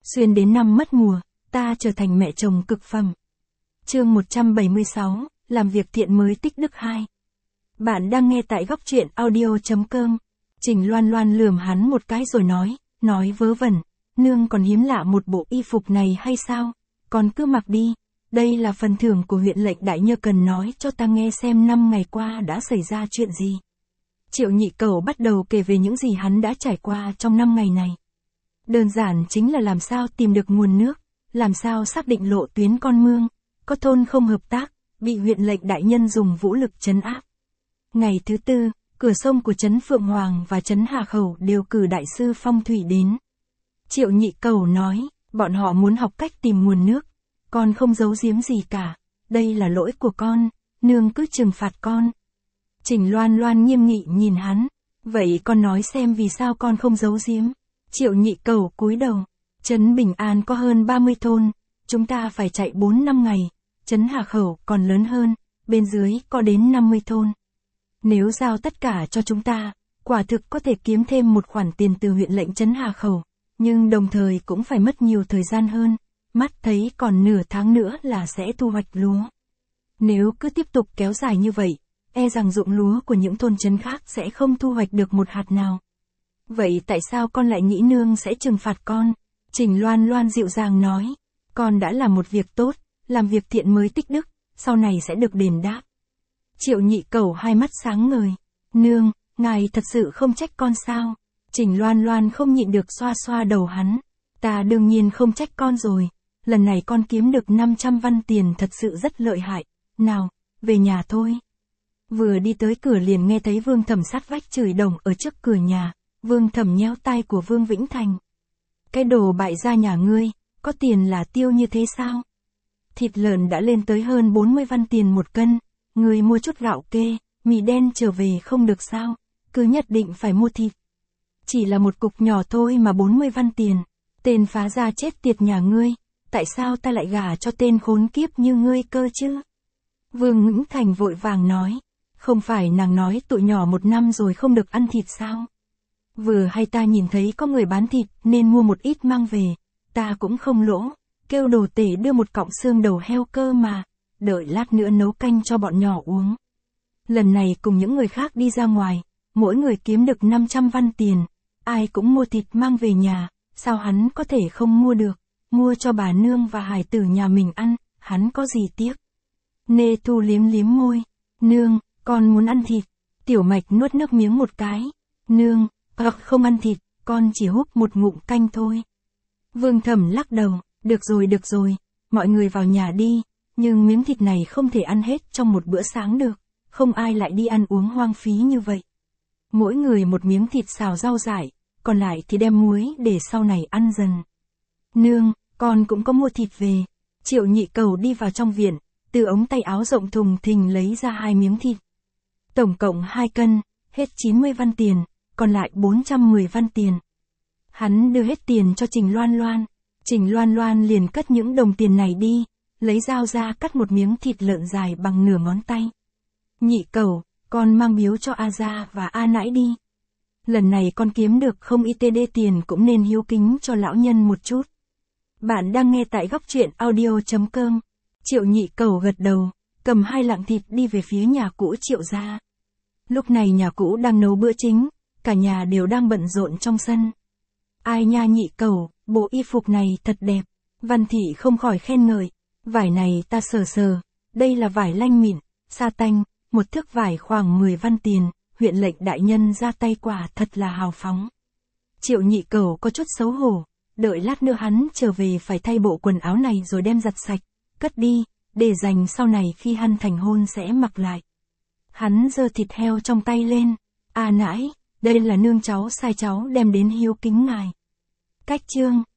Xuyên đến năm mất mùa, ta trở thành mẹ chồng cực phẩm. Chương 176, làm việc thiện mới tích đức 2. Bạn đang nghe tại góc truyện audio.com. Trình Loan Loan lườm hắn một cái rồi nói vớ vẩn, nương còn hiếm lạ một bộ y phục này hay sao, còn cứ mặc đi, đây là phần thưởng của huyện lệnh đại nhơ, cần nói cho ta nghe xem 5 ngày qua đã xảy ra chuyện gì. Triệu Nhị Cẩu bắt đầu kể về những gì hắn đã trải qua trong 5 ngày này. Đơn giản chính là làm sao tìm được nguồn nước, làm sao xác định lộ tuyến con mương, có thôn không hợp tác, bị huyện lệnh đại nhân dùng vũ lực trấn áp. Ngày thứ tư, cửa sông của trấn Phượng Hoàng và trấn Hà Khẩu đều cử đại sư phong thủy đến. Triệu Nhị Cẩu nói, bọn họ muốn học cách tìm nguồn nước, con không giấu giếm gì cả, đây là lỗi của con, nương cứ trừng phạt con. Trình Loan Loan nghiêm nghị nhìn hắn, vậy con nói xem vì sao con không giấu giếm. Triệu Nhị Cẩu cúi đầu, trấn Bình An có hơn 30 thôn, chúng ta phải chạy 4-5 ngày, trấn Hà Khẩu còn lớn hơn, bên dưới có đến 50 thôn. Nếu giao tất cả cho chúng ta, quả thực có thể kiếm thêm một khoản tiền từ huyện lệnh trấn Hà Khẩu, nhưng đồng thời cũng phải mất nhiều thời gian hơn, mắt thấy còn nửa tháng nữa là sẽ thu hoạch lúa. Nếu cứ tiếp tục kéo dài như vậy, e rằng ruộng lúa của những thôn trấn khác sẽ không thu hoạch được một hạt nào. Vậy tại sao con lại nghĩ nương sẽ trừng phạt con? Trình Loan Loan dịu dàng nói, con đã làm một việc tốt, làm việc thiện mới tích đức, sau này sẽ được đền đáp. Triệu Nhị Cẩu hai mắt sáng ngời, nương, ngài thật sự không trách con sao? Trình Loan Loan không nhịn được xoa xoa đầu hắn, ta đương nhiên không trách con rồi, lần này con kiếm được 500 văn tiền thật sự rất lợi hại, nào, về nhà thôi. Vừa đi tới cửa liền nghe thấy Vương Thẩm sát vách chửi đồng ở trước cửa nhà. Vương Thẩm nhéo tai của Vương Vĩnh Thành. Cái đồ bại gia nhà ngươi, có tiền là tiêu như thế sao? Thịt lợn đã lên tới hơn 40 văn tiền một cân, ngươi mua chút gạo kê, mì đen trở về không được sao, cứ nhất định phải mua thịt. Chỉ là một cục nhỏ thôi mà 40 văn tiền, tên phá gia chết tiệt nhà ngươi, tại sao ta lại gả cho tên khốn kiếp như ngươi cơ chứ? Vương Vĩnh Thành vội vàng nói, không phải nàng nói tụi nhỏ 1 năm rồi không được ăn thịt sao? Vừa hay ta nhìn thấy có người bán thịt nên mua một ít mang về, ta cũng không lỗ, kêu đồ tể đưa một cọng xương đầu heo cơ mà, đợi lát nữa nấu canh cho bọn nhỏ uống. Lần này cùng những người khác đi ra ngoài, mỗi người kiếm được 500 văn tiền, ai cũng mua thịt mang về nhà, sao hắn có thể không mua được, mua cho bà nương và hải tử nhà mình ăn, hắn có gì tiếc. Nê Thu liếm liếm môi, nương, con muốn ăn thịt, Tiểu Mạch nuốt nước miếng một cái, nương, không ăn thịt, con chỉ húp một ngụm canh thôi. Vương Thẩm lắc đầu, được rồi, mọi người vào nhà đi, nhưng miếng thịt này không thể ăn hết trong một bữa sáng được, không ai lại đi ăn uống hoang phí như vậy. Mỗi người một miếng thịt xào rau dại, còn lại thì đem muối để sau này ăn dần. Nương, con cũng có mua thịt về. Triệu Nhị Cẩu đi vào trong viện, từ ống tay áo rộng thùng thình lấy ra 2 miếng thịt. Tổng cộng 2 cân, hết 90 văn tiền. Còn lại 410 văn tiền. Hắn đưa hết tiền cho Trình Loan Loan. Trình Loan Loan liền cất những đồng tiền này đi, lấy dao ra cắt một miếng thịt lợn dài bằng nửa ngón tay. Nhị Cẩu, con mang biếu cho A Gia và A Nãi đi. Lần này con kiếm được không ít tiền cũng nên hiếu kính cho lão nhân một chút. Bạn đang nghe tại góc truyện audio.com. Triệu Nhị Cẩu gật đầu, cầm 2 lạng thịt đi về phía nhà cũ Triệu gia. Lúc này nhà cũ đang nấu bữa chính. Cả nhà đều đang bận rộn trong sân. Ai nha Nhị Cẩu, bộ y phục này thật đẹp. Văn Thị không khỏi khen ngợi. Vải này ta sờ, đây là vải lanh mịn, sa tanh, một thước vải khoảng 10 văn tiền, huyện lệnh đại nhân ra tay quả thật là hào phóng. Triệu Nhị Cẩu có chút xấu hổ, đợi lát nữa hắn trở về phải thay bộ quần áo này rồi đem giặt sạch, cất đi, để dành sau này khi hắn thành hôn sẽ mặc lại. Hắn giơ thịt heo trong tay lên, A Nãi, đây là nương cháu sai cháu đem đến hiếu kính ngài. Cách chương